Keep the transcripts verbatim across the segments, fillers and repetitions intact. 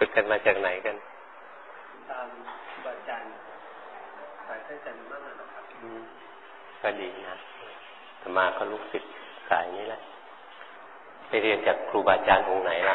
ฝึกกันมาจากไหนกันตามบาจันสายท่านจันมากนะครับก็ดีนะธรรมาก็ลูกศิษย์สายนี้แหละไปเรียนจากครูบาอาจารย์องค์ไหนล่ะ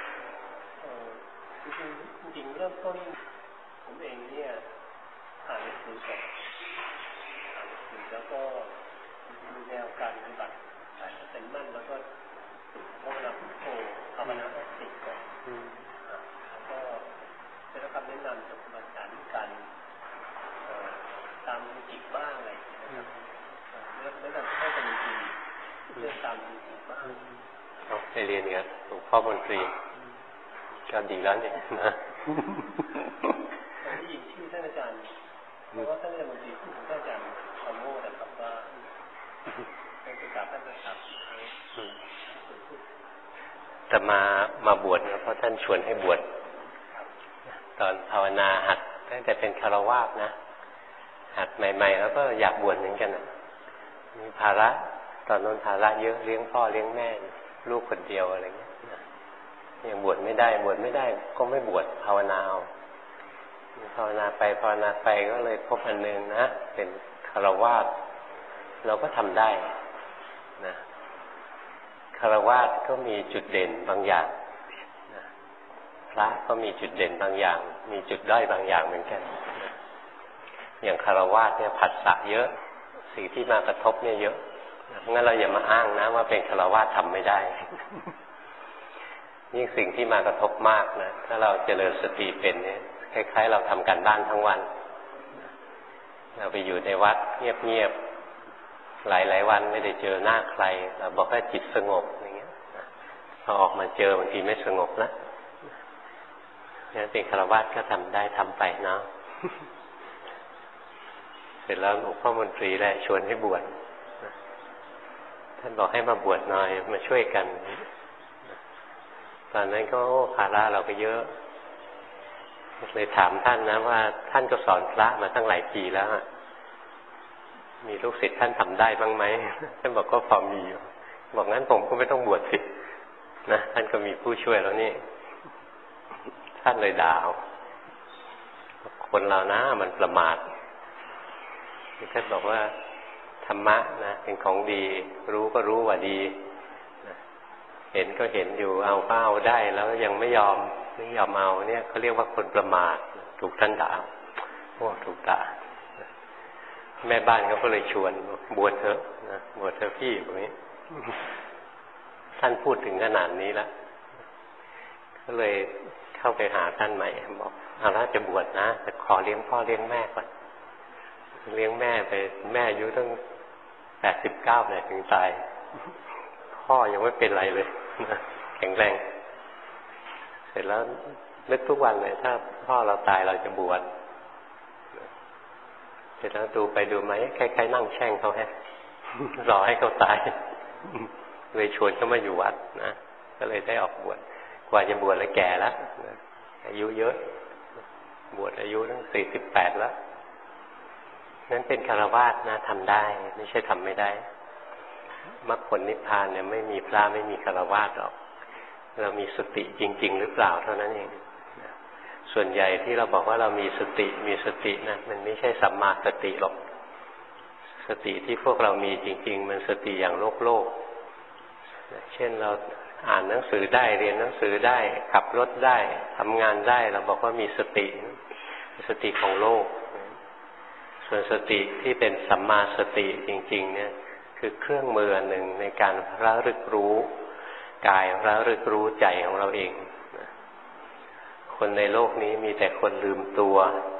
จริงๆเริ่มต้นผมเองเนี่ยอ่านหนังสือก่อนอ่านหนังสือแล้วก็มีแนวการปฏิบัติสายท่านจันมั่นแล้วก็ภาวนาพุทโธภาวนาสติก่อนแล้วก็ได้รับคำแนะนำจากครูบาอาจารย์การตามจิตบ้างอะไรนะครับเรื่องแนะนำให้กันดีเรื่องตามจิตบ้างเอาไปเรียนกันหลวงพ่อมนตรีก็ดีแล้วเนี่ยนะได้ยินชื่อท่านอาจารย์เพราะว่าท่านอาจารย์มนตรีพูดถึงท่านอาจารย์คำโม่นะครับว่าเป็นศึกษาท่านนะครับแต่มามาบวชนะเพราะท่านชวนให้บวชตอนภาวนาหัดตั้งแต่เป็นคฤหัสถ์นะหัดใหม่ๆแล้วก็อยากบวชเหมือนกันนะมีภาระตอนนั้นภาระเยอะเลี้ยงพ่อเลี้ยงแม่ลูกคนเดียวอะไรเงี้ยยังบวชไม่ได้บวชไม่ได้ก็ไม่บวชภาวนาเอาภาวนาไปภาวนาไปก็เลยพบอันนึงนะเป็นคฤหัสถ์เราก็ทำได้นะคฤหัสถ์ก็มีจุดเด่นบางอย่างนะพระก็มีจุดเด่นบางอย่างมีจุดด้อยบางอย่างเหมือนกันนะอย่างคฤหัสถ์เนี่ยผัสสะเยอะสิ่งที่มากระทบเนี่ยเยอะงั้นเราอย่ามาอ้างนะว่าเป็นคฤหัสถ์ทำไม่ได้ยิ่งสิ่งที่มากระทบมากนะถ้าเราเจริญสติเป็นเนี่ยคล้ายๆเราทำการบ้านทั้งวันเราไปอยู่ในวัดเงียบๆหลายๆวันไม่ได้เจอหน้าใครเราบอกว่าจิตสงบอย่างเงี้ยพอออกมาเจอบางทีไม่สงบนะงั้นเป็นคฤหัสถ์ก็ทำได้ทำไปเนาะเสร็จแล้วหลวงพ่อมนตรีแหละชวนให้บวชท่านบอกให้มาบวชหน่อยมาช่วยกันตอนนั้นก็ภาระเราก็เยอะเลยถามท่านนะว่าท่านก็สอนพระมาตั้งหลายปีแล้วมีลูกศิษย์ท่านทำได้บ้างไหมท่านบอกก็พอมีอยู่บอกงั้นผมก็ไม่ต้องบวชสินะท่านก็มีผู้ช่วยแล้วนี่ท่านเลยด่าคนเรานะมันประมาทท่านบอกว่าธรรมะนะเป็นของดีรู้ก็รู้ว่าดีเห็นก็เห็นอยู่เอาก็เอาได้แล้วยังไม่ยอมไม่ยอมเอาเนี่ยเขาเรียกว่าคนประมาทถูกท่านด่าโอ้ถูกด่าแม่บ้านเขาก็เลยชวนบวชเถอะนะบวชเถอะพี่แบบนี้ท่านพูดถึงขนาดนี้แล้วก็เลยเข้าไปหาท่านใหม่บอกเอาละจะบวชนะแต่ขอเลี้ยงพ่อเลี้ยงแม่ก่อนเลี้ยงแม่ไปแม่อายุตั้งแปดสิบเก้าเลยถึงตายพ่อยังไม่เป็นไรเลยแข็งแรงเสร็จแล้วนึกทุกวันเลยถ้าพ่อเราตายเราจะบวชเสร็จแล้วดูไปดูไหมใครๆนั่งแช่งเขาแฮะรอให้เขาตายเลยชวนเขามาอยู่วัดนะก็เลยได้ออกบวชกว่าจะบวชเลยแก่แล้วอายุเยอะบวชอายุตั้งสี่สิบแปดแล้วนั้นเป็นคฤหัสถ์นะทำได้ไม่ใช่ทำไม่ได้มรรคผลนิพพานเนี่ยไม่มีพระไม่มีคฤหัสถ์หรอกเรามีสติจริงๆหรือเปล่าเท่านั้นเองส่วนใหญ่ที่เราบอกว่าเรามีสติมีสตินะมันไม่ใช่สัมมาสติหรอกสติที่พวกเรามีจริงๆมันสติอย่างโลกโลกเช่นเราอ่านหนังสือได้เรียนหนังสือได้ขับรถได้ทำงานได้เราบอกว่ามีสติสติของโลกส่วนสติที่เป็นสัมมาสติจริงๆเนี่ยคือเครื่องมือหนึ่งในการระลึกรู้กายระลึกรู้ใจของเราเองคนในโลกนี้มีแต่คนลืมตัว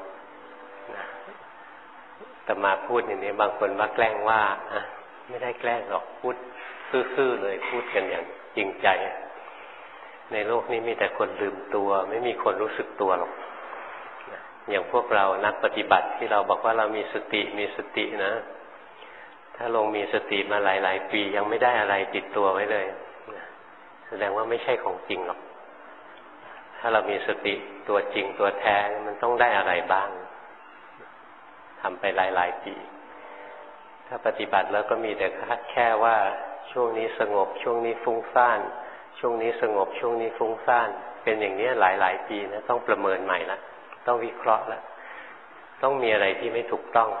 แต่มาพูดอย่างนี้บางคนว่าแกล้งว่าไม่ได้แกล้งหรอกพูดซื่อๆเลยพูดกันอย่างจริงใจในโลกนี้มีแต่คนลืมตัวไม่มีคนรู้สึกตัวหรอกอย่างพวกเรานักปฏิบัติที่เราบอกว่าเรามีสติมีสตินะถ้าลงมีสติมาหลายๆปียังไม่ได้อะไรติดตัวไว้เลยแสดงว่าไม่ใช่ของจริงหรอกถ้าเรามีสติตัวจริงตัวแท้มันต้องได้อะไรบ้างทำไปหลายๆปีถ้าปฏิบัติแล้วก็มีแต่แค่ว่าช่วงนี้สงบช่วงนี้ฟุ้งซ่านช่วงนี้สงบช่วงนี้ฟุ้งซ่านเป็นอย่างนี้หลายๆปีนะต้องประเมินใหม่ละต้องวิเคราะห์ละต้องมีอะไรที่ไม่ถูกต้อง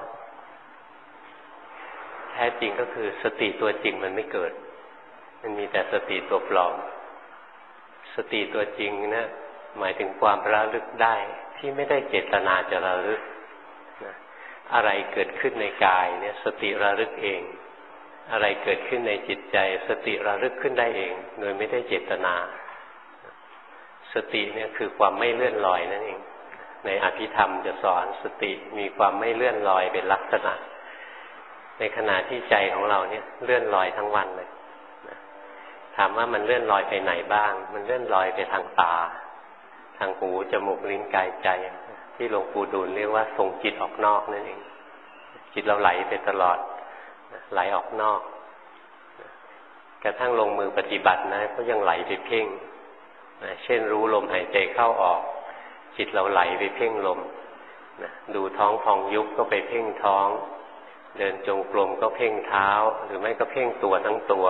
แท้จริงก็คือสติตัวจริงมันไม่เกิดมันมีแต่สติตัวปลอมสติตัวจริงนะหมายถึงความระลึกได้ที่ไม่ได้เจตนาจะระลึกนะอะไรเกิดขึ้นในกายเนี่ยสติระลึกเองอะไรเกิดขึ้นในจิตใจสติระลึกขึ้นได้เองโดยไม่ได้เจตนาสติเนี่ยคือความไม่เลื่อนลอยนั่นเองในอภิธรรมจะสอนสติมีความไม่เลื่อนลอยเป็นลักษณะในขณะที่ใจของเราเนี่ยเลื่อนลอยทั้งวันเลยถามว่ามันเลื่อนลอยไปไหนบ้างมันเลื่อนลอยไปทางตาทางหูจมูกลิ้นกายใจที่หลวงปู่ดูลเรียกว่าส่งจิตออกนอกนั่นเองจิตเราไหลไปตลอดไหลออกนอกกระทั่งลงมือปฏิบัตินะก็ยังไหลไปเพ่งเช่นรู้ลมหายใจเข้าออกจิตเราไหลไปเพ่งลมดูท้องพองยุบก็ไปเพ่งท้องเดินจงกรมก็เพ่งเท้าหรือไม่ก็เพ่งตัวทั้งตัว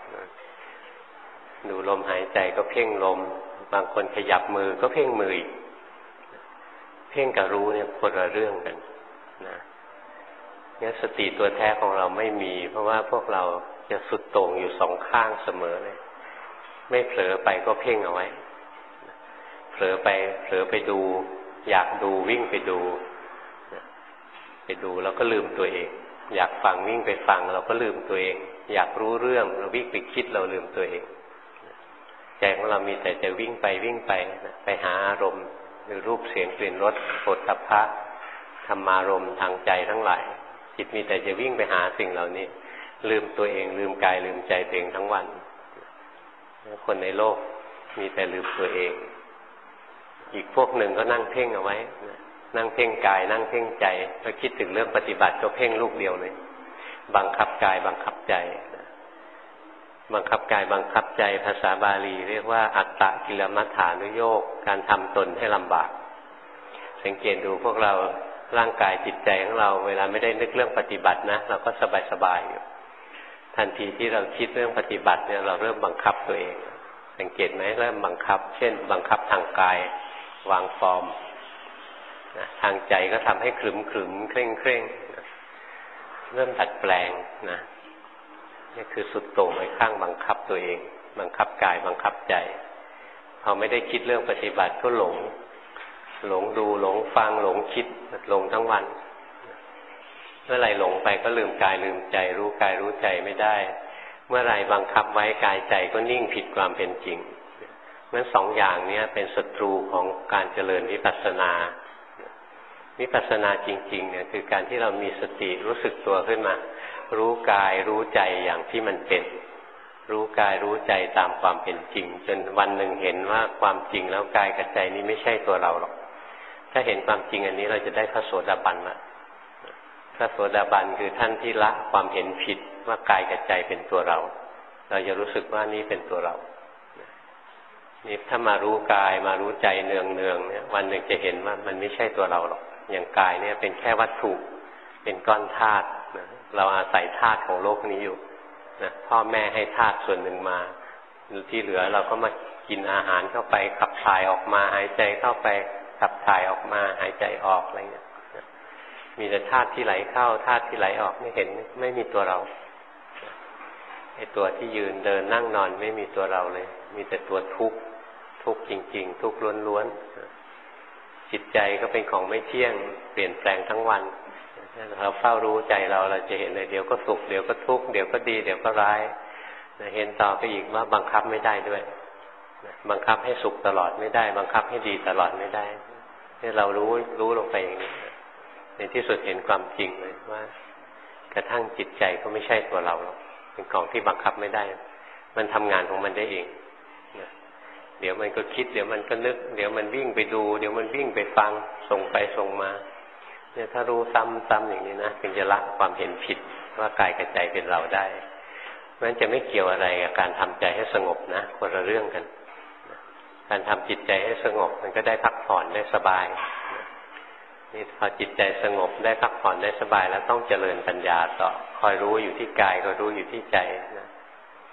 ดูลมหายใจก็เพ่งลมบางคนขยับมือก็เพ่งมืออีกเพ่งกับรู้เนี่ยคนละเรื่องกันนะเนี่ยสติตัวแท้ของเราไม่มีเพราะว่าพวกเราจะสุดโต่งอยู่สองข้างเสมอเลยไม่เผลอไปก็เพ่งเอาไว้เผลอไปเผลอไปดูอยากดูวิ่งไปดูไปดูแล้วก็ลืมตัวเองอยากฟังวิ่งไปฟังเราก็ลืมตัวเองอยากรู้เรื่องเราวิ่งไปคิดเราลืมตัวเองใจของเรามีแต่จะวิ่งไปวิ่งไปไปหาอารมณ์หรือรูปเสียงกลิ่นรสโผฏฐัพพะธรรมารมณ์ทางใจทั้งหลายจิตมีแต่จะวิ่งไปหาสิ่งเหล่านี้ลืมตัวเองลืมกายลืมใจตัวเองทั้งวันคนในโลกมีแต่ลืมตัวเองอีกพวกหนึ่งก็นั่งเพ่งเอาไว้นั่งเพ่งกายนั่งเพ่งใจพอคิดถึงเรื่องปฏิบัติก็เพ่งลูกเดียวเลยบังคับกายบังคับใจบังคับกายบังคับใจภาษาบาลีเรียกว่าอัตตกิลมัฏฐานุโยคการทำตนให้ลำบากสังเกตดูพวกเราร่างกายจิตใจของเราเวลาไม่ได้นึกเรื่องปฏิบัตินะเราก็สบายๆอยู่ทันทีที่เราคิดเรื่องปฏิบัติเนี่ยเราเริ่มบังคับตัวเองสังเกตไหมเริ่มบังคับเช่นบังคับทางกายวางฟอร์มนะทางใจก็ทำให้ขรึมขรึมเคร่งเคร่งนะเริ่มดัดแปลงนะนี่คือสุดโต่งไปข้างบังคับตัวเองบังคับกายบังคับใจพอไม่ได้คิดเรื่องปฏิบัติก็หลงหลงดูหลงฟังหลงคิดหลงทั้งวันเมื่อไหร่หลงไปก็ลืมกายลืมใจรู้กายรู้ใจไม่ได้เมื่อไหร่บังคับไว้กายใจก็นิ่งผิดความเป็นจริงงั้นสองอย่างนี้เป็นศัตรูของการเจริญวิปัสสนาวิปัสสนาจริงๆเนี่ยคือการที่เรามีสติรู้สึกตัวขึ้นมารู้กายรู้ใจอย่างที่มันเป็นรู้กายรู้ใจตามความเป็นจริงจนวันหนึ่งเห็นว่าความจริงแล้วกายกับใจนี้ไม่ใช่ตัวเราหรอกถ้าเห็นความจริงอันนี้เราจะได้พระโสดาบันละพระโสดาบันคือท่านที่ละความเห็นผิดว่ากายกับใจเป็นตัวเราเราจะรู้สึกว่านี้เป็นตัวเรานี่ถ้ามารู้กายมารู้ใจเนืองเนืองเนี่ยวันหนึ่งจะเห็นว่ามันไม่ใช่ตัวเราหรอกอย่างกายเนี่ยเป็นแค่วัตถุเป็นก้อนธาตุนะเราอาศัยธาตุของโลกนี้อยู่นะพ่อแม่ให้ธาตุส่วนหนึ่งมาที่เหลือเราก็มากินอาหารเข้าไปขับถ่ายออกมาหายใจเข้าไปขับถ่ายออกมาหายใจออกอะไรเงี้ยมีแต่ธาตุที่ไหลเข้าธาตุที่ไหลออกไม่เห็นไม่มีตัวเราไอ้ตัวที่ยืนเดินนั่งนอนไม่มีตัวเราเลยมีแต่ตัวทุกข์ทุกข์จริงๆทุกข์ล้วนๆจิตใจก็เป็นของไม่เที่ยงเปลี่ยนแปลงทั้งวันเราเฝ้ารู้ใจเราเราจะเห็นเลยเดี๋ยวก็สุขเดี๋ยวก็ทุกข์เดี๋ยวก็ดีเดี๋ยวก็ร้ายเห็นต่อไปอีกว่าบังคับไม่ได้ด้วยบังคับให้สุขตลอดไม่ได้บังคับให้ดีตลอดไม่ได้นี่เรารู้รู้ลงไปอย่างนี้ในที่สุดเห็นความจริงเลยว่ากระทั่งจิตใจก็ไม่ใช่ตัวเราหรอกเป็นของที่บังคับไม่ได้มันทำงานของมันได้เองเดี๋ยวมันก็คิดเดี๋ยวมันก็นึกเดี๋ยวมันวิ่งไปดูเดี๋ยวมันวิ่งไปฟังส่งไปส่งมาเนี่ยถ้ารู้ซ้ำๆอย่างนี้นะถึงจะละความเห็นผิดว่ากายกับใจเป็นเราได้เพราะฉะนั้นจะไม่เกี่ยวอะไรกับการทำใจให้สงบนะคนละเรื่องกันการทำจิตใจให้สงบมันก็ได้พักผ่อนได้สบายนี่พอจิตใจสงบได้พักผ่อนได้สบายแล้วต้องเจริญปัญญาต่อคอยรู้อยู่ที่กายก็รู้อยู่ที่ใจนะ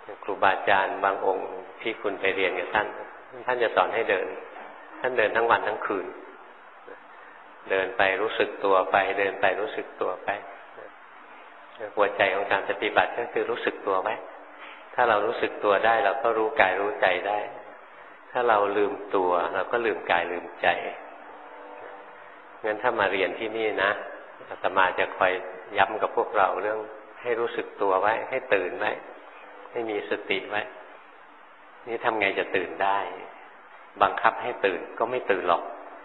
ครูบาอาจารย์บางองค์ที่คุณไปเรียนกับท่านท่านจะสอนให้เดินท่านเดินทั้งวันทั้งคืนเดินไปรู้สึกตัวไปเดินไปรู้สึกตัวไปหัวใจของการปฏิบัติก็คือรู้สึกตัวไว้ถ้าเรารู้สึกตัวได้เราก็รู้กายรู้ใจได้ถ้าเราลืมตัวเราก็ลืมกายลืมใจงั้นถ้ามาเรียนที่นี่นะอาตมาจะคอยย้ำกับพวกเราเรื่องให้รู้สึกตัวไว้ให้ตื่นไว้ให้มีสติไว้นี่ทำไงจะตื่นได้บังคับให้ตื่นก็ไม่ตื่นหรอก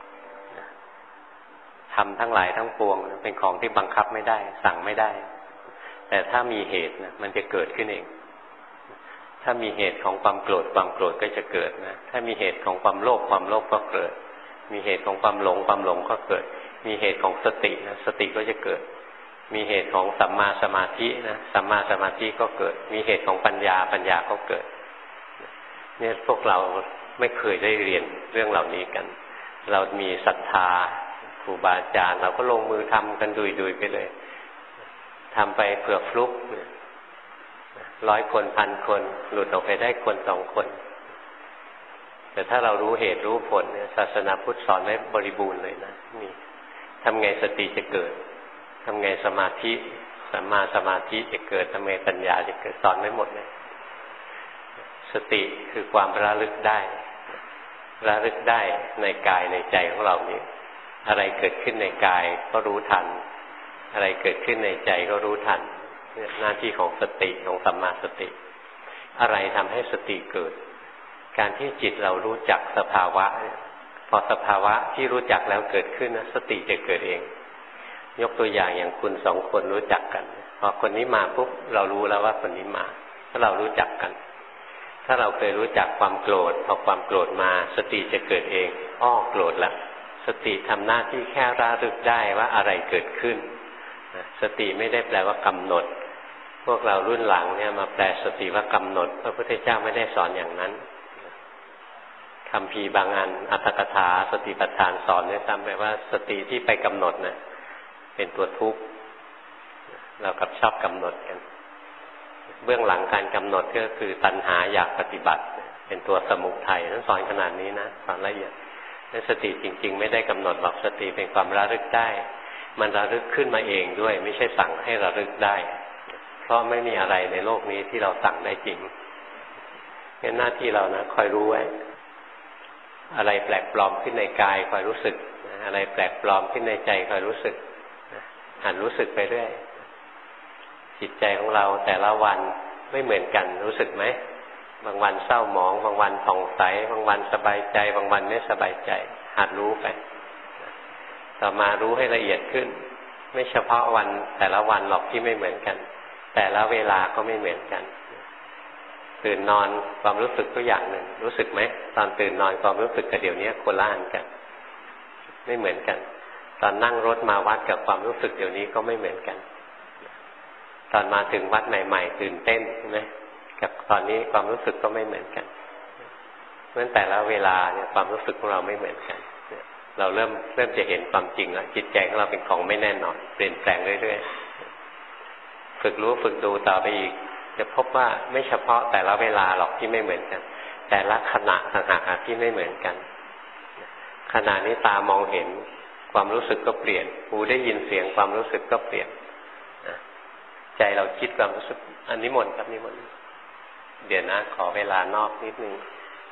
ทำทั้งหลายทั้งปวงเป็นของที่บังคับไม่ได้สั่งไม่ได้แต่ถ้ามีเหตุนะมันจะเกิดขึ้นเองถ้ามีเหตุของความโกรธความโกรธก็จะเกิดนะถ้ามีเหตุของความโลภความโลภก็เกิดมีเหตุของความหลงความหลงก็เกิดมีเหตุของสตินะสติก็จะเกิดมีเหตุของสัมมาสมาธินะสัมมาสมาธิก็เกิดมีเหตุของปัญญาปัญญาก็เกิดเนี่ยพวกเราไม่เคยได้เรียนเรื่องเหล่านี้กันเรามีศรัทธาครูบาอาจารย์เราก็ลงมือทำกันดุยๆไปเลยทำไปเผื่อฟลุกร้อยคนพันคนหลุดออกไปได้คนสองคนแต่ถ้าเรารู้เหตุรู้ผลเนี่ยศาสนาพุทธสอนไว้บริบูรณ์เลยนะมีทำไงสติจะเกิดทำไงสมาธิสัมมาสมาธิจะเกิดทำไงปัญญาจะเกิดสอนไว้หมดเลยสติคือความระลึกได้ระลึกได้ในกายในใจของเรานี้อะไรเกิดขึ้นในกายก็รู้ทันอะไรเกิดขึ้นในใจก็รู้ทันเนี่ยหน้าที่ของสติของสัมมาสติอะไรทำให้สติเกิดการที่จิตเรารู้จักสภาวะพอสภาวะที่รู้จักแล้วเกิดขึ้นนะสติจะเกิดเองยกตัวอย่างอย่างคุณสองคนรู้จักกันพอคนนี้มาปุ๊บเรารู้แล้วว่าคนนี้มาถ้าเรารู้จักกันถ้าเราเคยรู้จักความโกรธพอความโกรธมาสติจะเกิดเองอ้อโกรธละสติทำหน้าที่แค่ระลึกได้ว่าอะไรเกิดขึ้นสติไม่ได้แปลว่ากำหนดพวกเรารุ่นหลังเนี่ยมาแปลสติว่ากำหนดพระพุทธเจ้าไม่ได้สอนอย่างนั้นคัมภีร์บางอันอรรถกถาสติปัฏฐานสอนเนี่ยซ้ำไปว่าสติที่ไปกำหนดน่ะเป็นตัวทุกข์เรากับชอบกำหนดกันเบื้องหลังการกำหนดก็คือตัณหาอยากปฏิบัติเป็นตัวสมุทัยท่านสอนขนาดนี้นะสอนละเอียดสติจริงๆไม่ได้กำหนดหรอกสติเป็นความระลึกได้มันระลึกขึ้นมาเองด้วยไม่ใช่สั่งให้ระลึกได้เพราะไม่มีอะไรในโลกนี้ที่เราสั่งได้จริงงั้นหน้าที่เรานะคอยรู้ไว้อะไรแปลกปลอมขึ้นในกายคอยรู้สึกอะไรแปลกปลอมขึ้นในใจคอยรู้สึกหันรู้สึกไปเรื่อยจิตใจของเราแต่ละวันไม่เหมือนกันรู้สึกไหมบางวันเศร้าหมองบางวันผ่องใสบางวันสบายใจบางวันไม่สบายใจหัดรู้ไปต่อมารู้ให้ละเอียดขึ้นไม่เฉพาะวันแต่ละวันหรอกที่ไม่เหมือนกันแต่ละเวลาก็ไม่เหมือนกันตื่นนอนความรู้สึกก็อย่างหนึ่งรู้สึกไหมตอนตื่นนอนความรู้สึกกับเดี๋ยวนี้โคล่านกันไม่เหมือนกันตอนนั่งรถมาวัดกับความรู้สึกเดี๋ยวนี้ก็ไม่เหมือนกันตอนมาถึงวัดใหม่ๆตื่นเต้นใช่ไหมกับตอนนี้ความรู้สึกก็ไม่เหมือนกันเพราะฉะนั้นแต่ละเวลาเนี่ยความรู้สึกของเราไม่เหมือนกันเราเริ่มเริ่มจะเห็นความจริงแล้วจิตใจของเราเป็นของไม่แน่นอนเปลี่ยนแปลงเรื่อยๆฝึกรู้ฝึกดูต่อไปอีกจะพบว่าไม่เฉพาะแต่ละเวลาหรอกที่ไม่เหมือนกันแต่ละขณะต่างหากที่ไม่เหมือนกันขณะนี้ตามองเห็นความรู้สึกก็เปลี่ยนหูได้ยินเสียงความรู้สึกก็เปลี่ยนใจเราคิดความรู้สึกอันนี้หมดครับนี่หมดเดี๋ยวนะขอเวลานอกนิดนึง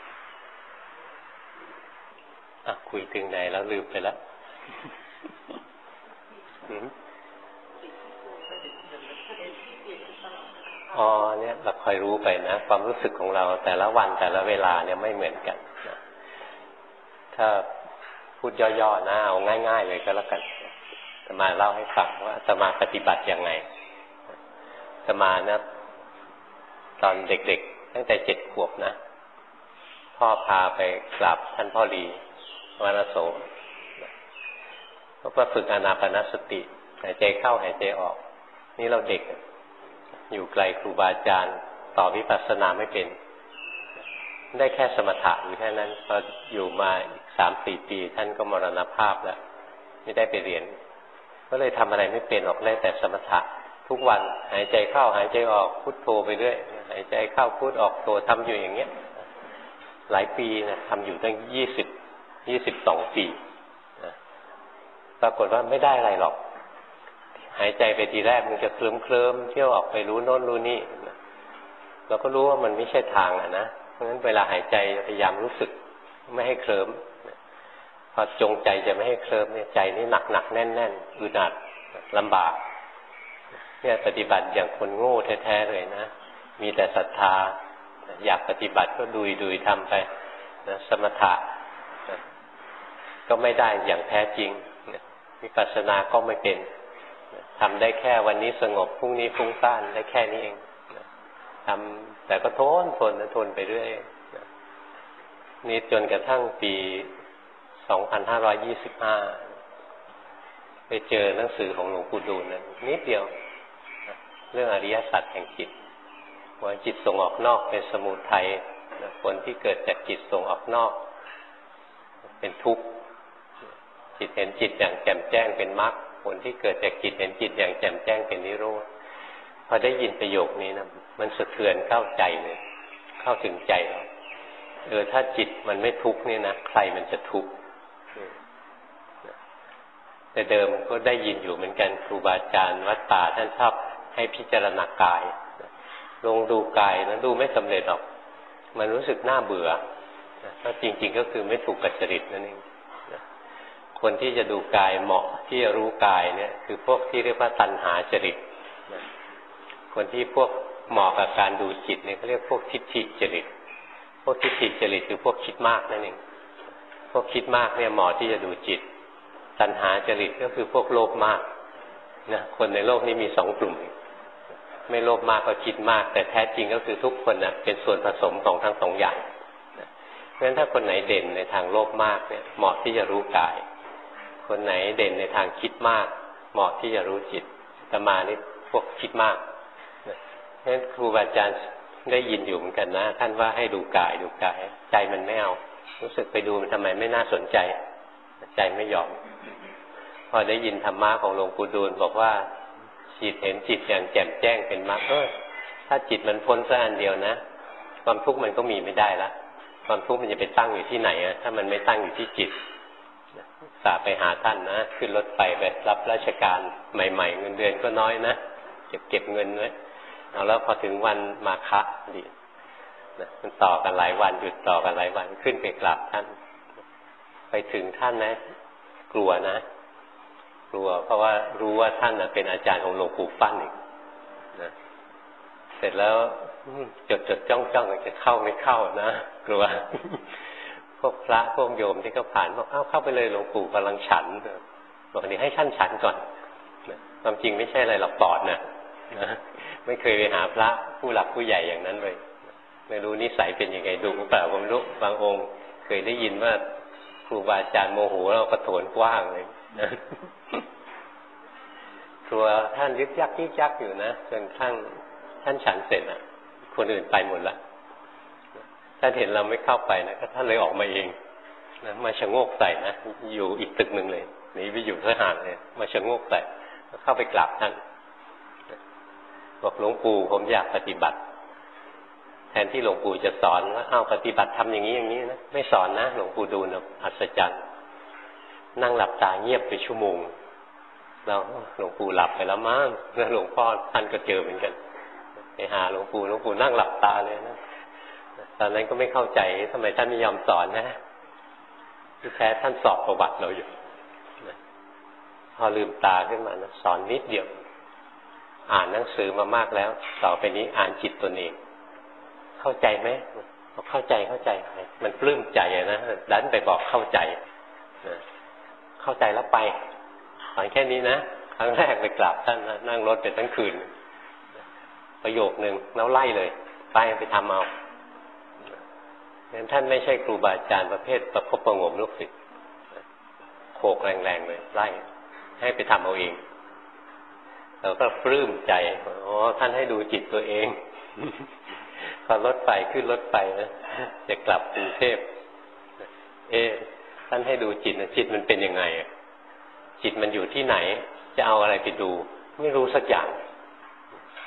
อ่ะคุยถึงไหนแล้วลืมไปแล้วอ๋อเนี่ยเราคอยรู้ไปนะความรู้สึกของเราแต่ละวันแต่ละเวลาเนี่ยไม่เหมือนกันนะถ้าพูดย่อๆนะเอาง่ายๆเลยก็แล้วกันจะมาเล่าให้ฟังว่าจะมาปฏิบัติยังไงจะมานะตอนเด็กๆตั้งแต่เจ็ดขวบนะพ่อพาไปกราบท่านพ่อลีวรโสก็ฝึกอานาปานสติหายใจเข้าหายใจออกนี่เราเด็กอยู่ไกลครูบาอาจารย์ต่อวิปัสสนาไม่เป็นได้แค่สมถะอยู่แค่นั้นพออยู่มาอีกสามสี่ปีท่านก็มรณภาพแล้วไม่ได้ไปเรียนก็เลยทำอะไรไม่เป็นออกได้แต่สมถะทุกวันหายใจเข้าหายใจออกพุทโธไปเรื่อยหายใจเข้าพุทออกโธทำอยู่อย่างเงี้ยหลายปีนะทำอยู่ตั้งยี่สิบยี่สิบสองปีนะปรากฏว่าไม่ได้อะไรหรอกหายใจไปทีแรกมันจะเคลิ้มเคลิ้มเที่ยวออกไปรู้โน้นรู้นี่เราก็รู้ว่ามันไม่ใช่ทางอ่ะนะเพราะฉะนั้นเวลาหายใจพยายามรู้สึกไม่ให้เคลิ้มพอจงใจจะไม่ให้เคลิ้มเนี่ยใจนี่หนักหนักแน่นแน่นอึดอัดลำบากเนี่ยปฏิบัติอย่างคนโง่แท้ๆเลยนะมีแต่ศรัทธาอยากปฏิบัติก็ดุยดุยทำไปนะสมถะนะก็ไม่ได้อย่างแท้จริงนะวิปัสสนาก็ไม่เป็นนะทำได้แค่วันนี้สงบพรุ่งนี้ฟุ้งซ่านได้แค่นี้เองนะทำแต่ก็ทนทนนะทนไปเรื่อยนะนี่จนกระทั่งปีสองพันห้าร้อยยี่สิบห้าไปเจอหนังสือของหลวงปู่ดูลนะนิดเดียวนะเรื่องอริยสัจแห่งจิตว่าจิตส่งออกนอกเป็นสมุทัยผลที่เกิดจากจิตส่งออกนอกเป็นทุกข์จิตเห็นจิตอย่างแจ่มแจ้งเป็นมรรคผลที่เกิดจากจิตเห็นจิตอย่างแจ่มแจ้งเป็นนิโรธพอได้ยินประโยคนี้นะมันสะเทือนเข้าใจเลยเข้าถึงใจเราเออถ้าจิตมันไม่ทุกข์นี่นะใครมันจะทุกข์แต่เดิมก็ได้ยินอยู่เหมือนกันครูบาอาจารย์วัดป่าท่านชอบให้พิจารณากายลงดูกายนะดูไม่สำเร็จหรอกมันรู้สึกน่าเบื่อถ้าจริงๆก็คือไม่ถูกกับจริตนั่นเองคนที่จะดูกายเหมาะที่จะรู้กายเนี่ยคือพวกที่เรียกว่าตัณหาจริตคนที่พวกเหมาะกับการดูจิตเนี่ยเขาเรียกพวกทิฏฐิจริตพวกทิฏฐิจริตคือพวกคิดมากนั่นเองพวกคิดมากเนี่ยเหมาะที่จะดูจิตตัณหาจริตก็คือพวกโลภมากนะคนในโลกนี้มีสองกลุ่มไม่โลภมากก็คิดมากแต่แท้จริงก็คือทุกคนนะเป็นส่วนผสมของทั้งสองอย่างเพราะฉะนั้นถ้าคนไหนเด่นในทางโลภมากเนี่ยเหมาะที่จะรู้กายคนไหนเด่นในทางคิดมากเหมาะที่จะรู้จิตอาตมานี่พวกคิดมากเพราะฉะนั้นครูบาอาจารย์ได้ยินอยู่เหมือนกันนะท่านว่าให้ดูกายดูกายใจมันไม่เอารู้สึกไปดูมันทำไมไม่น่าสนใจใจไม่ยอมพอได้ยินธรรมะของหลวงปู่ดูลบอกว่าจิตเห็นจิตอย่างแจ่มแจ้งเป็นมรรคเออถ้าจิตมันพ้นสักอันเดียวนะความทุกข์มันก็มีไม่ได้ละความทุกข์มันจะไปตั้งอยู่ที่ไหนอะถ้ามันไม่ตั้งอยู่ที่จิตสาไปหาท่านนะขึ้นรถไฟไปรับราชการใหม่ๆเงินเดือนก็น้อยนะเก็บเก็บเงินไว้เอาแล้วพอถึงวันมาฆะดีนะมันต่อกันหลายวันหยุดต่อกันหลายวันขึ้นไปกราบท่านไปถึงท่านนะกลัวนะกลัวเพราะว่ารู้ว่าท่านนะเป็นอาจารย์ของหลวงปู่ฟั่นอีกนะเสร็จแล้วจดจดจ้องจ้องจะเข้าไม่เข้านะกลัวพวกพระพวกโยมที่เขาผ่านบอกเอ้าเข้าไปเลยหลวงปู่กำลังฉันบอกนี่ให้ท่านฉันก่อนความจริงไม่ใช่อะไรหรอกปอดนะนะไม่เคยไปหาพระผู้หลักผู้ใหญ่อย่างนั้นเลยไม่รู้นิสัยเป็นยังไงดูเปล่าผมรู้บางองค์เคยได้ยินว่าครูบาอาจารย์โมโหแล้วกระโถนกว้างเลยนะครัวท่านยึกยักยึกยักอยู่นะจนกระทั่งท่านฉันเสร็จอ่ะคนอื่นไปหมดละท่านเห็นเราไม่เข้าไปนะก็ท่านเลยออกมาเองนะมาชะโงกใส่นะอยู่อีกตึกหนึ่งเลยหนีไปอยู่เพื่อห่างเลยมาชะโงกใส่ก็เข้าไปกราบท่านบอกหลวงปู่ผมอยากปฏิบัติแทนที่หลวงปู่จะสอนว่าเอาปฏิบัติทำอย่างนี้อย่างนี้นะไม่สอนนะหลวงปู่ดูลอัศจรรย์นั่งหลับตาเงียบไปชั่วโมงเราหลวงปู่หลับไปแล้วมั้งแล้วหลวงพ่อท่านก็เจอเหมือนกันไปหาหลวงปู่หลวงปู่นั่งหลับตาเลยนะตอนนั้นก็ไม่เข้าใจทำไมท่านไม่ยอมสอนนะที่แท้ท่านสอบประวัติเราอยู่พอลืมตาขึ้นมานะสอนนิดเดียวอ่านหนังสือมามากแล้วต่อไปนี้อ่านจิตตนเองเข้าใจไหมเข้าใจเข้าใจมันปลื้มใจนะดันไปบอกเข้าใจเข้าใจแล้วไปสอนแค่นี้นะครั้งแรกไปกราบท่านนะนั่งรถไปทั้งคืนประโยคนึงแล้วไล่เลยไปไปทำเอางั้นท่านไม่ใช่ครูบาอาจารย์ประเภทประคบประงมลูกศิษย์โขกแรงๆเลยไล่ให้ไปทำเอาเองเราก็ปลื้มใจอ๋อท่านให้ดูจิตตัวเองพอรถไฟขึ้นรถไฟนะจะกลับกรุงเทพเอ๊ะท่านให้ดูจิตนะจิตมันเป็นยังไงจิตมันอยู่ที่ไหนจะเอาอะไรไปดูไม่รู้สักอย่าง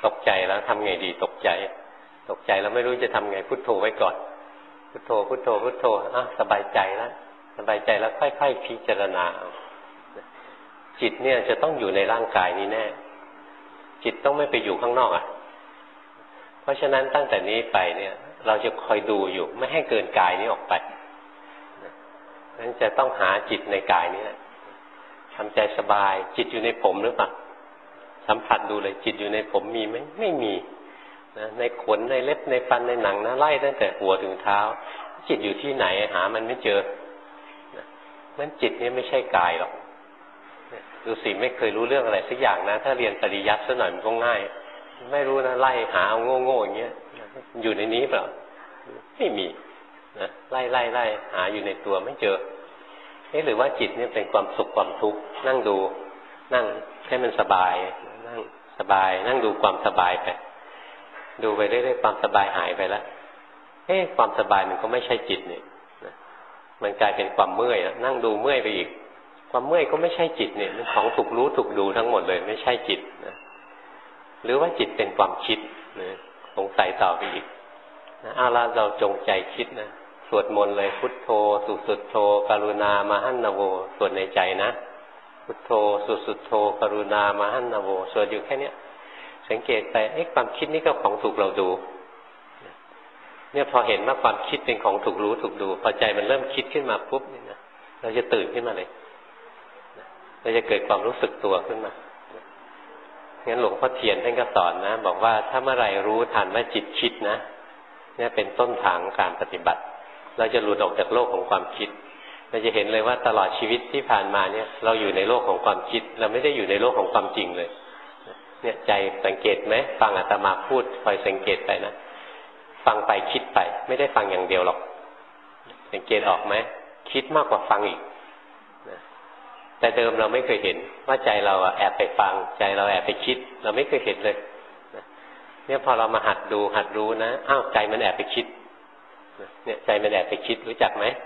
ตกใจแล้วทำไงดีตกใจตกใจแล้วไม่รู้จะทำไงพุทโธไว้ก่อนพุทโธพุทโธพุทโธอ่ะสบายใจแล้วสบายใจแล้วค่อยๆพิจารณาจิตเนี่ยจะต้องอยู่ในร่างกายนี้แน่จิตต้องไม่ไปอยู่ข้างนอกอ่ะเพราะฉะนั้นตั้งแต่นี้ไปเนี่ยเราจะคอยดูอยู่ไม่ให้เกินกายนี้ออกไปนั้นจะต้องหาจิตในกายนี้แหละทำใจสบายจิตอยู่ในผมหรือเปล่าสัมผัสดูเลยจิตอยู่ในผมมีไหมไม่มีนะในขนในเล็บในฟันในหนังนะไล่ตั้งแต่หัวถึงเท้าจิตอยู่ที่ไหนหามันไม่เจอนะนั้นจิตนี้ไม่ใช่กายหรอกดูสิไม่เคยรู้เรื่องอะไรสักอย่างนะถ้าเรียนปริยัติสักหน่อยมันก็ง่ายไม่รู้นะไล่หาเอาโง่ๆอย่างเงี้ยอยู่ในนี้เปล่าไม่มีนะไล่ไล่ไล่หาอยู่ในตัวไม่เจอเอ๊ะหรือว่าจิตเนี่ยเป็นความสุขความทุกข์นั่งดูนั่งให้มันสบายนั่งสบายนั่งดูความสบายไปดูไปเรื่อยๆความสบายหายไปแล้วเอ๊ะความสบายมันก็ไม่ใช่จิตเนี่ยมันกลายเป็นความเมื่อยนั่งดูเมื่อยไปอีกความเมื่อยก็ไม่ใช่จิตเนี่ยมันของถูกรู้ถูกดูทั้งหมดเลยไม่ใช่จิตนะหรือว่าจิตเป็นความคิดนะสงสัยต่อไปอีกนะเอาละเราจงใจคิดนะสวดมนต์เลยพุทโธสุสุทโธกรุณามหันนโวสวดในใจนะพุทโธสุสุทโธกรุณามหันนโวสวดอยู่แค่นี้สังเกตไปเอ๊ะความคิดนี่ก็ของถูกเราดูเนี่ยพอเห็นว่าความคิดเป็นของถูกรู้ถูกดูพอใจมันเริ่มคิดขึ้นมาปุ๊บเนี่ยนะเราจะตื่นขึ้นมาเลยเราจะเกิดความรู้สึกตัวขึ้นมางั้นหลวงพ่อเทียนท่านก็สอนนะบอกว่าถ้าเมื่อไรรู้ทันว่าจิตคิดนะเนี่ยเป็นต้นทางการปฏิบัติเราจะหลุดออกจากโลกของความคิดเราจะเห็นเลยว่าตลอดชีวิตที่ผ่านมาเนี่ยเราอยู่ในโลกของความคิดเราไม่ได้อยู่ในโลกของความจริงเลยเนี่ยใจสังเกตไหมฟังอาตมาพูดคอยสังเกตไปนะฟังไปคิดไปไม่ได้ฟังอย่างเดียวหรอกสังเกตออกไหมคิดมากกว่าฟังอีกแต่เดิมเราไม่เคยเห็นว่าใจเราแอบไปฟังใจเราแอบไปคิดเราไม่เคยเห็นเลยเนี่ยพอเรามาหัดดูหัดรู้นะอ้าวใจมันแอบไปคิดเนี่ยใจมันแอบไปคิดรู้จักไหม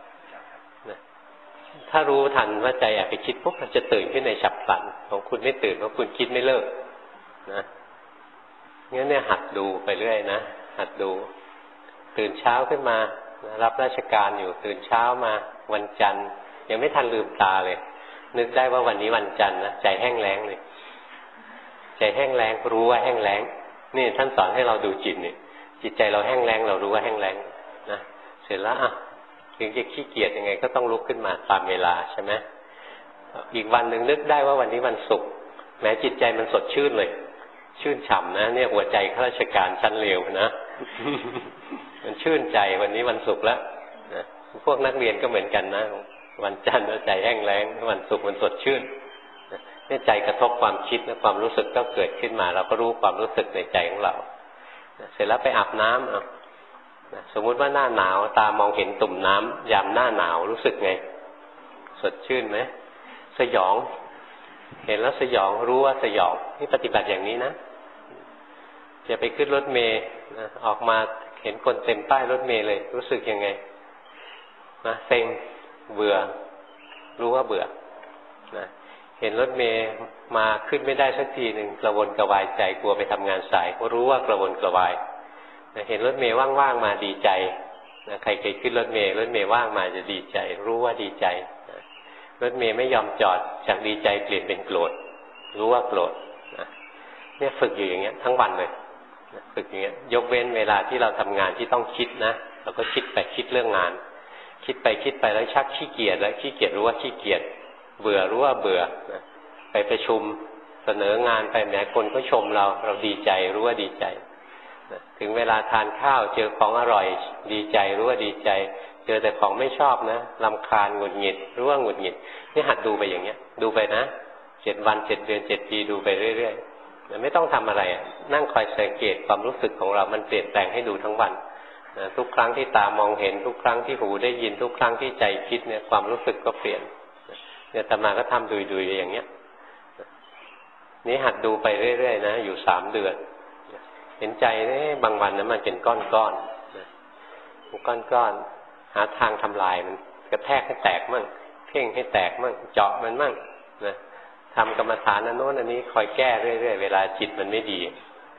ถ้ารู้ทันว่าใจแอบไปคิดปุ๊บมันจะตื่นขึ้นในฉับพลันของคุณไม่ตื่นเพราะคุณคิดไม่เลิกนะงั้นเนี่ยหัดดูไปเรื่อยนะหัดดูตื่นเช้าขึ้นมารับราชการอยู่ตื่นเช้ามาวันจันทร์ยังไม่ทันลืมตาเลยนึกได้ว่าวันนี้วันจันทร์นะใจแห้งแล้งเลยใจแห้งแล้งรู้ว่าแห้งแล้งนี่ท่านสอนให้เราดูจิตนี่จิตใจเราแห้งแล้งเรารู้ว่าแห้งแล้งนะเสร็จแล้วอ่ะถึงจะขี้เกียจยังไงก็ต้องลุกขึ้นมาตามเวลาใช่ไหมอีกวันหนึ่งนึกได้ว่าวันนี้วันศุกร์แม้จิตใจมันสดชื่นเลยชื่นฉ่ำนะเนี่ยหัวใจข้าราชการชั้นเลวนะ มันชื่นใจวันนี้วันศุกร์แล้วนะพวกนักเรียนก็เหมือนกันนะวันจันทร์ใจแห้งแล้งวันศุกร์มันสดชื่นเนี่ยใจกระทบความคิดนะความรู้สึกก็เกิดขึ้นมาเราก็รู้ความรู้สึกในใจของเราเสร็จแล้วไปอาบน้ำเอาสมมุติว่าหน้าหนาวตามองเห็นตุ่มน้ำยามหน้าหนาวรู้สึกไงสดชื่นไหมสยองเห็นแล้วสยองรู้ว่าสยองนี่ปฏิบัติอย่างนี้นะจะไปขึ้นรถเมล์นะออกมาเห็นคนเต็มป้ายรถเมล์เลยรู้สึกยังไงนะเซ็งเบื่อรู้ว่าเบื่อนะเห็นรถเมล์มาขึ้นไม่ได้สักทีหนึ่งกระวนกระวายใจกลัวไปทำงานสายก็รู้ว่ากระวนกระวายนะเห็นรถเมล์ว่างๆมาดีใจนะใครเคยขึ้นรถเมล์รถเมล์ว่างมาจะดีใจรู้ว่าดีใจนะรถเมล์ไม่ยอมจอดจากดีใจเปลี่ยนเป็นโกรธรู้ว่าโกรธนะเนี่ยฝึกอยู่อย่างเงี้ยทั้งวันเลยนะฝึกอย่างเงี้ยยกเว้นเวลาที่เราทำงานที่ต้องคิดนะเราก็คิดไปคิดเรื่องงานคิดไปคิดไปแล้วชักขี้เกียจแล้วขี้เกียจรู้ว่าขี้เกียจเบื่อรู้ว่าเบื่อนะไปประชุมเสนองานไปแม้คนก็ชมเราเราดีใจรู้ว่าดีใจนะถึงเวลาทานข้าวเจอของอร่อยดีใจรู้ว่าดีใจเจอแต่ของไม่ชอบนะรำคาญหงุดหงิดรู้ว่าหงุดหงิดนี่หัดดูไปอย่างเงี้ยดูไปนะเจ็ดวันเจ็ดเดือนเจ็ดปีดูไปเรื่อยๆนะไม่ต้องทำอะไรนั่งคอยสังเกตความรู้สึกของเรามันเปลี่ยนแปลงให้ดูทั้งวันนะทุกครั้งที่ตามองเห็นทุกครั้งที่หูได้ยินทุกครั้งที่ใจคิดเนี่ยความรู้สึกก็เปลี่ยนเนี่ยอาตมาก็ทำดุยๆอย่างเงี้ยนี่หัดดูไปเรื่อยๆนะอยู่สามเดือนเห็นใจเนี่ยบางวันนะมันเป็นก้อนๆก้อนๆหาทางทำลายมันกระแทกให้แตกมั่งเพ่งให้แตกมั่งเจาะมันมั่งนะทำกรรมฐานอันโน้นอันนี้คอยแก้เรื่อยๆเวลาจิตมันไม่ดี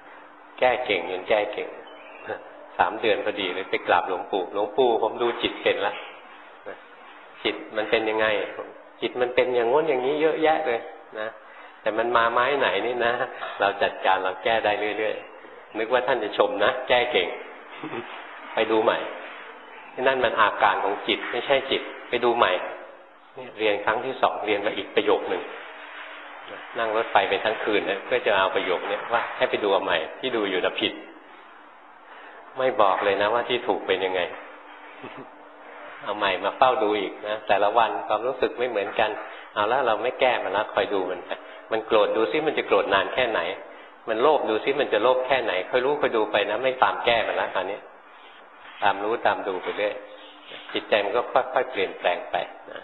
แก้เก่งจนแก้เก่งสามเดือนพอดีเลยไปกราบหลวงปู่หลวงปู่ผมดูจิตเป็นละจิตมันเป็นยังไงจิตมันเป็นอย่างง้นอย่างนี้เยอะแยะเลยนะแต่มันมาไม้ไหนนี่นะเราจัดการเราแก้ได้เรื่อยๆนึกว่าท่านจะชมนะแก้เก่ง ไปดูใหม่นั่นมันอาการของจิตไม่ใช่จิตไปดูใหม่เรียนครั้งที่สองเรียนมาอีกประโยคหนึ่งนั่งรถไฟไปทั้งคืนนะเพื่อจะเอาประโยคนี้ว่าให้ไปดูใหม่ที่ดูอยู่น่ะผิดไม่บอกเลยนะว่าที่ถูกเป็นยังไง เอาใหม่มาเฝ้าดูอีกนะแต่ละวันความรู้สึกไม่เหมือนกันเอาแล้วเราไม่แก้มันแล้วคอยดูมันไปมันโกรธดูซิมันจะโกรธนานแค่ไหนมันโลภดูซิมันจะโลภแค่ไหนคอยรู้คอยดูไปนะไม่ตามแก้มันแล้วตอนนี้ตามรู้ตามดูไปเรื่อยจิตใจมันก็ค่อยๆเปลี่ยนแปลงไปนะ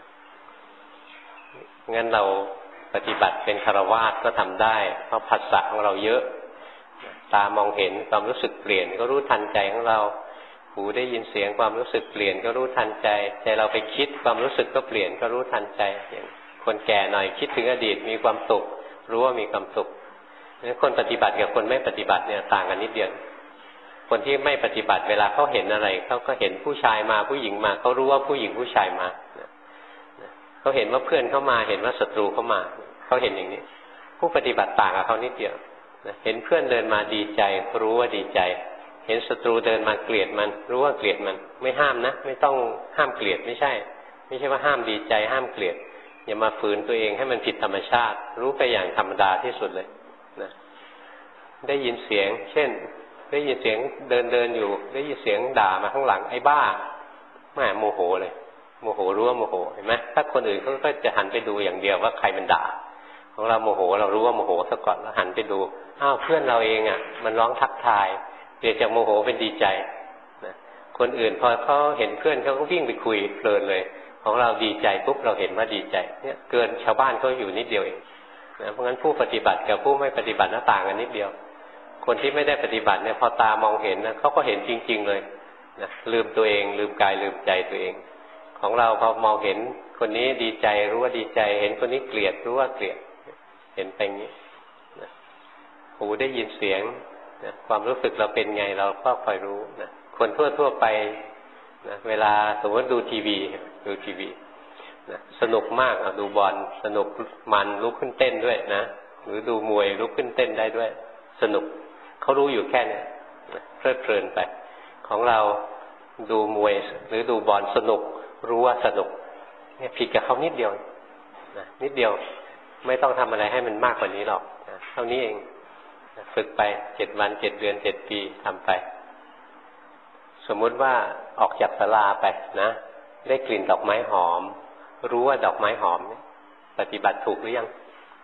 งั้นเราปฏิบัติเป็นฆราวาสก็ทำได้เพราะผัสสะของเราเยอะตามองเห็นความรู้สึกเปลี่ยนก็รู้ทันใจของเราหูได้ยินเสียงความรู้สึกเปลี่ยนก็รู้ทันใจใจเราไปคิดความรู้สึกก็เปลี่ยนก็รู้ทันใจอย่างคนแก่หน่อยคิดถึงอดีตมีความสุขรู้ว่ามีความสุขงั้นคนปฏิบัติกับคนไม่ปฏิบัติเนี่ยต่างกันนิดเดียวคนที่ไม่ปฏิบัติเวลาเขาเห็นอะไรเขาก็เห็นผู้ชายมาผู้หญิงมาเขารู้ว่าผู้หญิงผู้ชายมาเขาเห็นว่าเพื่อนเขามาเห็นว่าศัตรูเขามาเขาเห็นอย่างนี้ผู้ปฏิบัติต่างกับเขานิดเดียวเห็นเพื่อนเดินมาดีใจรู้ว่าดีใจเห็นศัตรูเดินมาเกลียดมันรู้ว่าเกลียดมันไม่ห้ามนะไม่ต้องห้ามเกลียดไม่ใช่ไม่ใช่ว่าห้ามดีใจห้ามเกลียดอย่ามาฝืนตัวเองให้มันผิดธรรมชาติรู้ไปอย่างธรรมดาที่สุดเลยนะได้ยินเสียงเช่นได้ยินเสียงเดินเดินอยู่ได้ยินเสียงด่ามาข้างหลังไอ้บ้าแม่โมโหเลยโมโหรู้ว่าโมโหเห็นไหมถ้าคนอื่นเขาก็จะหันไปดูอย่างเดียวว่าใครมันด่าของเราโมโหเรารู้ว่าโมโหซะก่อนแล้วหันไปดูอ้าวเพื่อนเราเองอ่ะมันร้องทักทายเปลี่ยนจากโมโหเป็นดีใจนะคนอื่นพอเขาเห็นเพื่อนเขาก็วิ่งไปคุยเพลินเลยของเราดีใจปุ๊บเราเห็นว่าดีใจเนี่ยเกินชาวบ้านเขาอยู่นิดเดียวเองนะเพราะงั้นผู้ปฏิบัติกับผู้ไม่ปฏิบัติหน้าต่างกันนิดเดียวคนที่ไม่ได้ปฏิบัติเนี่ยพอตามองเห็นนะเขาก็เห็นจริงๆเลยนะลืมตัวเองลืมกายลืมใจตัวเองของเราพอมองเห็นคนนี้ดีใจรู้ว่าดีใจเห็นคนนี้เกลียดรู้ว่าเกลียดเห็นไปงี้นะหูได้ยินเสียงนะความรู้สึกเราเป็นไงเราก็คอยรู้นะคนทั่วๆไปนะเวลาสมมติดูทีวีดูทีวีนะสนุกมากอ่ะดูบอลสนุกมันลุกขึ้นเต้นด้วยนะหรือดูมวยลุกขึ้นเต้นได้ด้วยสนุกเขารู้อยู่แค่นี้เพลิดเพลินไปของเราดูมวยหรือดูบอลสนุกรู้ว่าสนุกเนี่ยผิดกับเขานิดเดียวนะนิดเดียวไม่ต้องทำอะไรให้มันมากกว่านี้หรอกนะเท่านี้เองนะฝึกไปเจ็ดวันเจ็ดเดือนเจ็ดปีทำไปสมมุติว่าออกจากศาลาไปนะได้กลิ่นดอกไม้หอมรู้ว่าดอกไม้หอมเนี่ยปฏิบัติถูกหรือยัง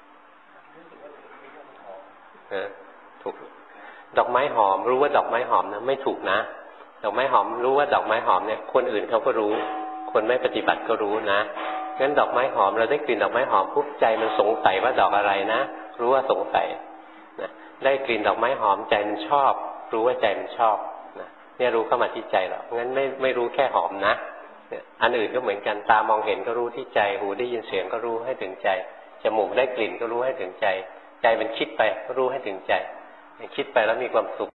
นะถูกดอกไม้หอมรู้ว่าดอกไม้หอมนะไม่ถูกนะดอกไม้หอมรู้ว่าดอกไม้หอมเนี่ยคนอื่นเขาก็รู้คนไม่ปฏิบัติก็รู้นะงั้นดอกไม้หอมเราได้กลิ่นดอกไม้หอมปุ๊บใจมันสงสัยว่าดอกอะไรนะรู้ว่าสงสัยนะได้กลิ่นดอกไม้หอมใจมันชอบรู้ว่าใจมันชอบนะเนี่ยรู้เข้ามาที่ใจเรางั้นไม่ไม่รู้แค่หอมนะเนี่ยอันอื่นก็เหมือนกันตามองเห็นก็รู้ที่ใจหูได้ยินเสียงก็รู้ให้ถึงใจจมูกได้กลิ่นก็รู้ให้ถึงใจใจมันคิดไปก็รู้ให้ถึงใจคิดไปแล้วมีความสุข